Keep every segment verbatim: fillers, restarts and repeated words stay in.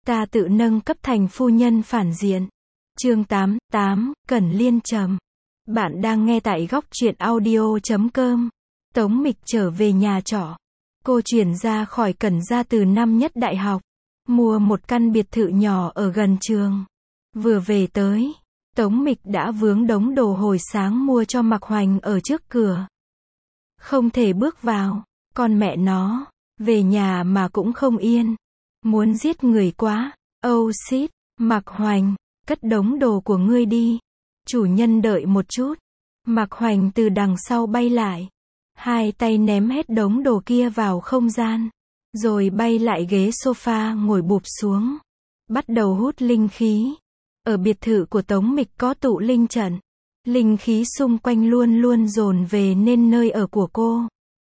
Ta tự nâng cấp thành phu nhân phản diện. Chương tám, tám, Cẩn Liên trầm. Bạn đang nghe tại góc truyện audio chấm com. Tống Mịch trở về nhà trọ. Cô chuyển ra khỏi Cẩn gia từ năm nhất đại học. Mua một căn biệt thự nhỏ ở gần trường. Vừa về tới, Tống Mịch đã vướng đống đồ hồi sáng mua cho Mạc Hoành ở trước cửa. Không thể bước vào, con mẹ nó, về nhà mà cũng không yên. Muốn giết người quá. Oh shit, Mạc Hoành, cất đống đồ của ngươi đi. Chủ nhân đợi một chút. Mạc Hoành từ đằng sau bay lại. Hai tay ném hết đống đồ kia vào không gian. Rồi bay lại ghế sofa ngồi bụp xuống. Bắt đầu hút linh khí. Ở biệt thự của Tống Mịch có tụ linh trận. Linh khí xung quanh luôn luôn dồn về nên nơi ở của cô.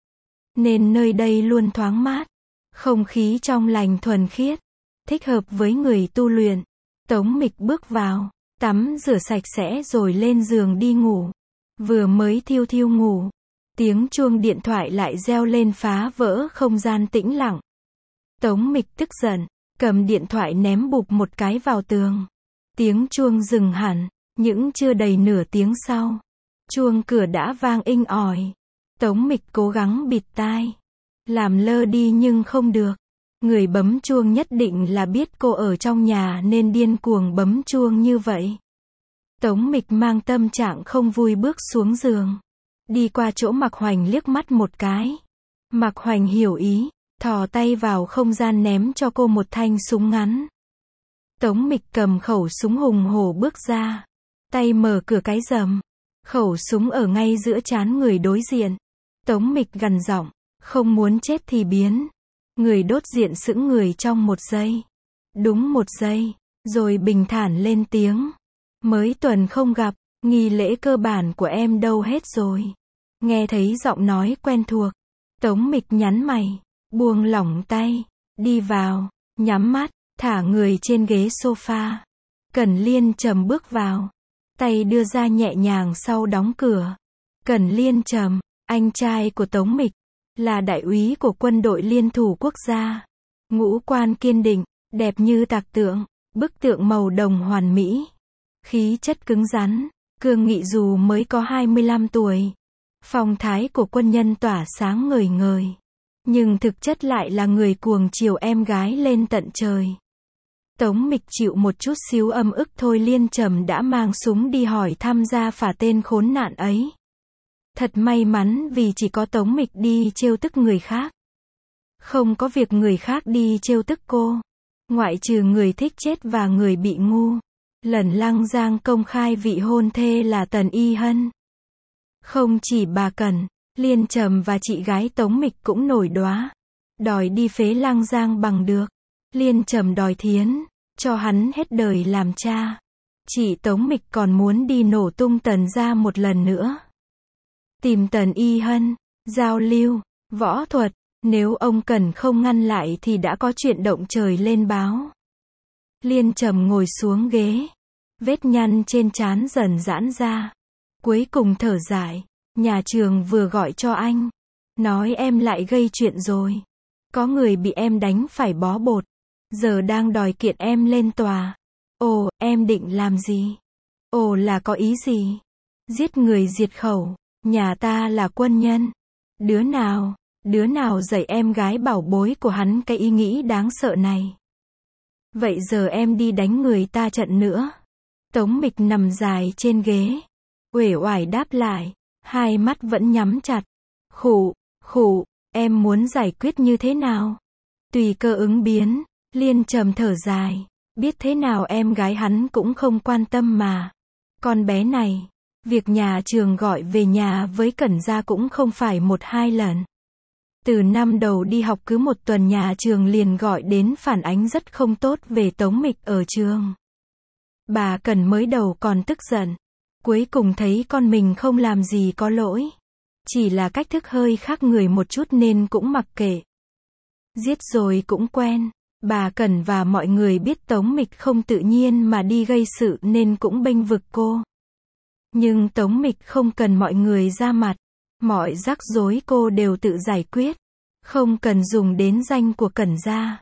Nên nơi đây luôn thoáng mát. Không khí trong lành thuần khiết. Thích hợp với người tu luyện. Tống Mịch bước vào. Tắm rửa sạch sẽ rồi lên giường đi ngủ. Vừa mới thiêu thiêu ngủ. Tiếng chuông điện thoại lại reo lên phá vỡ không gian tĩnh lặng. Tống Mịch tức giận. Cầm điện thoại ném bụp một cái vào tường. Tiếng chuông dừng hẳn. Những chưa đầy nửa tiếng sau. Chuông cửa đã vang inh ỏi. Tống Mịch cố gắng bịt tai. Làm lơ đi nhưng không được. Người bấm chuông nhất định là biết cô ở trong nhà nên điên cuồng bấm chuông như vậy. Tống Mịch mang tâm trạng không vui bước xuống giường. Đi qua chỗ Mạc Hoành liếc mắt một cái. Mạc Hoành hiểu ý, thò tay vào không gian ném cho cô một thanh súng ngắn. Tống Mịch cầm khẩu súng hùng hổ bước ra. Tay mở cửa cái rầm. Khẩu súng ở ngay giữa trán người đối diện. Tống Mịch gằn giọng, không muốn chết thì biến. Người đốt diện sững người trong một giây. Đúng một giây. Rồi bình thản lên tiếng. Mới tuần không gặp, nghi lễ cơ bản của em đâu hết rồi. Nghe thấy giọng nói quen thuộc. Tống Mịch nhắn mày. Buông lỏng tay. Đi vào. Nhắm mắt. Thả người trên ghế sofa. Cẩn Liên trầm bước vào. Tay đưa ra nhẹ nhàng sau đóng cửa. Cẩn Liên trầm, anh trai của Tống Mịch. Là đại úy của quân đội liên thủ quốc gia. Ngũ quan kiên định, đẹp như tạc tượng. Bức tượng màu đồng hoàn mỹ. Khí chất cứng rắn, cương nghị dù mới có hai mươi lăm tuổi. Phong thái của quân nhân tỏa sáng ngời ngời. Nhưng thực chất lại là người cuồng chiều em gái lên tận trời. Tống Mịch chịu một chút xíu âm ức thôi. Liên trầm đã mang súng đi hỏi thăm gia phả tên khốn nạn ấy. Thật may mắn vì chỉ có Tống Mịch đi trêu tức người khác. Không có việc người khác đi trêu tức cô. Ngoại trừ người thích chết và người bị ngu. Lần Lăng Giang công khai vị hôn thê là Tần Y Hân. Không chỉ bà Cẩn, Liên trầm và chị gái Tống Mịch cũng nổi đoá. Đòi đi phế Lăng Giang bằng được. Liên trầm đòi thiến, cho hắn hết đời làm cha. Chị Tống Mịch còn muốn đi nổ tung Tần gia một lần nữa. Tìm Tần Y Hân, giao lưu, võ thuật, nếu ông Cẩn không ngăn lại thì đã có chuyện động trời lên báo. Liên trầm ngồi xuống ghế. Vết nhăn trên trán dần giãn ra. Cuối cùng thở dài. Nhà trường vừa gọi cho anh. Nói em lại gây chuyện rồi. Có người bị em đánh phải bó bột. Giờ đang đòi kiện em lên tòa. Ồ, em định làm gì? Ồ là có ý gì? Giết người diệt khẩu. Nhà ta là quân nhân. Đứa nào, đứa nào dạy em gái bảo bối của hắn cái ý nghĩ đáng sợ này? Vậy giờ em đi đánh người ta trận nữa. Tống Mịch nằm dài trên ghế. Uể oải đáp lại. Hai mắt vẫn nhắm chặt. Khụ, khụ, em muốn giải quyết như thế nào? Tùy cơ ứng biến. Liên trầm thở dài. Biết thế nào em gái hắn cũng không quan tâm mà. Con bé này. Việc nhà trường gọi về nhà với Cẩn gia cũng không phải một hai lần. Từ năm đầu đi học cứ một tuần nhà trường liền gọi đến phản ánh rất không tốt về Tống Mịch ở trường. Bà Cẩn mới đầu còn tức giận. Cuối cùng thấy con mình không làm gì có lỗi. Chỉ là cách thức hơi khác người một chút nên cũng mặc kệ. Giết rồi cũng quen. Bà Cẩn và mọi người biết Tống Mịch không tự nhiên mà đi gây sự nên cũng bênh vực cô. Nhưng Tống Mịch không cần mọi người ra mặt. Mọi rắc rối cô đều tự giải quyết. Không cần dùng đến danh của Cẩn gia.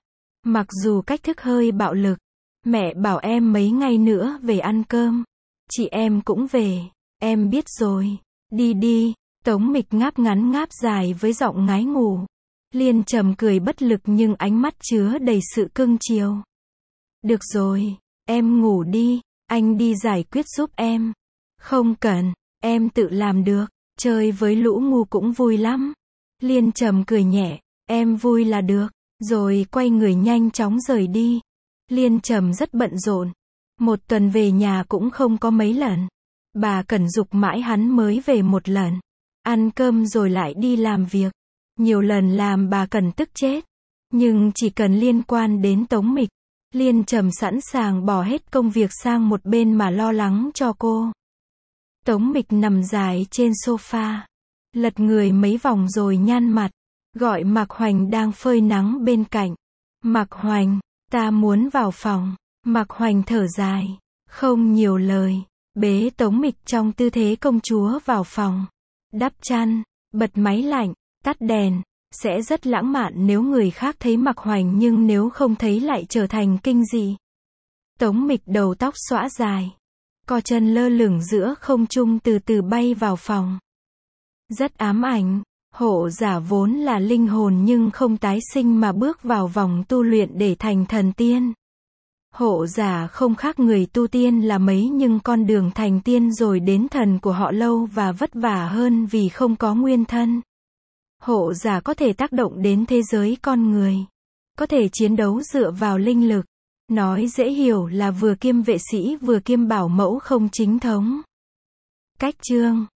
Mặc dù cách thức hơi bạo lực, mẹ bảo em mấy ngày nữa về ăn cơm. Chị em cũng về, em biết rồi. Đi đi, Tống Mịch ngáp ngắn ngáp dài với giọng ngái ngủ. Liên Trầm cười bất lực nhưng ánh mắt chứa đầy sự cưng chiều. Được rồi, em ngủ đi, anh đi giải quyết giúp em. Không cần, em tự làm được, chơi với lũ ngu cũng vui lắm. Liên Trầm cười nhẹ, em vui là được, rồi quay người nhanh chóng rời đi. Liên Trầm rất bận rộn, một tuần về nhà cũng không có mấy lần. Bà Cẩn giục mãi hắn mới về một lần, ăn cơm rồi lại đi làm việc. Nhiều lần làm bà Cẩn tức chết, nhưng chỉ cần liên quan đến Tống Mịch, Liên Trầm sẵn sàng bỏ hết công việc sang một bên mà lo lắng cho cô. Tống Mịch nằm dài trên sofa, lật người mấy vòng rồi nhăn mặt, gọi Mạc Hoành đang phơi nắng bên cạnh. Mạc Hoành, ta muốn vào phòng. Mạc Hoành thở dài, không nhiều lời, bế Tống Mịch trong tư thế công chúa vào phòng. Đắp chăn, bật máy lạnh, tắt đèn, sẽ rất lãng mạn nếu người khác thấy Mạc Hoành nhưng nếu không thấy lại trở thành kinh dị. Tống Mịch đầu tóc xõa dài, co chân lơ lửng giữa không trung từ từ bay vào phòng. Rất ám ảnh, Hộ Giả vốn là linh hồn nhưng không tái sinh mà bước vào vòng tu luyện để thành thần tiên. Hộ Giả không khác người tu tiên là mấy nhưng con đường thành tiên rồi đến thần của họ lâu và vất vả hơn vì không có nguyên thân. Hộ Giả có thể tác động đến thế giới con người, có thể chiến đấu dựa vào linh lực. Nói dễ hiểu là vừa kiêm vệ sĩ vừa kiêm bảo mẫu không chính thống. Cách chương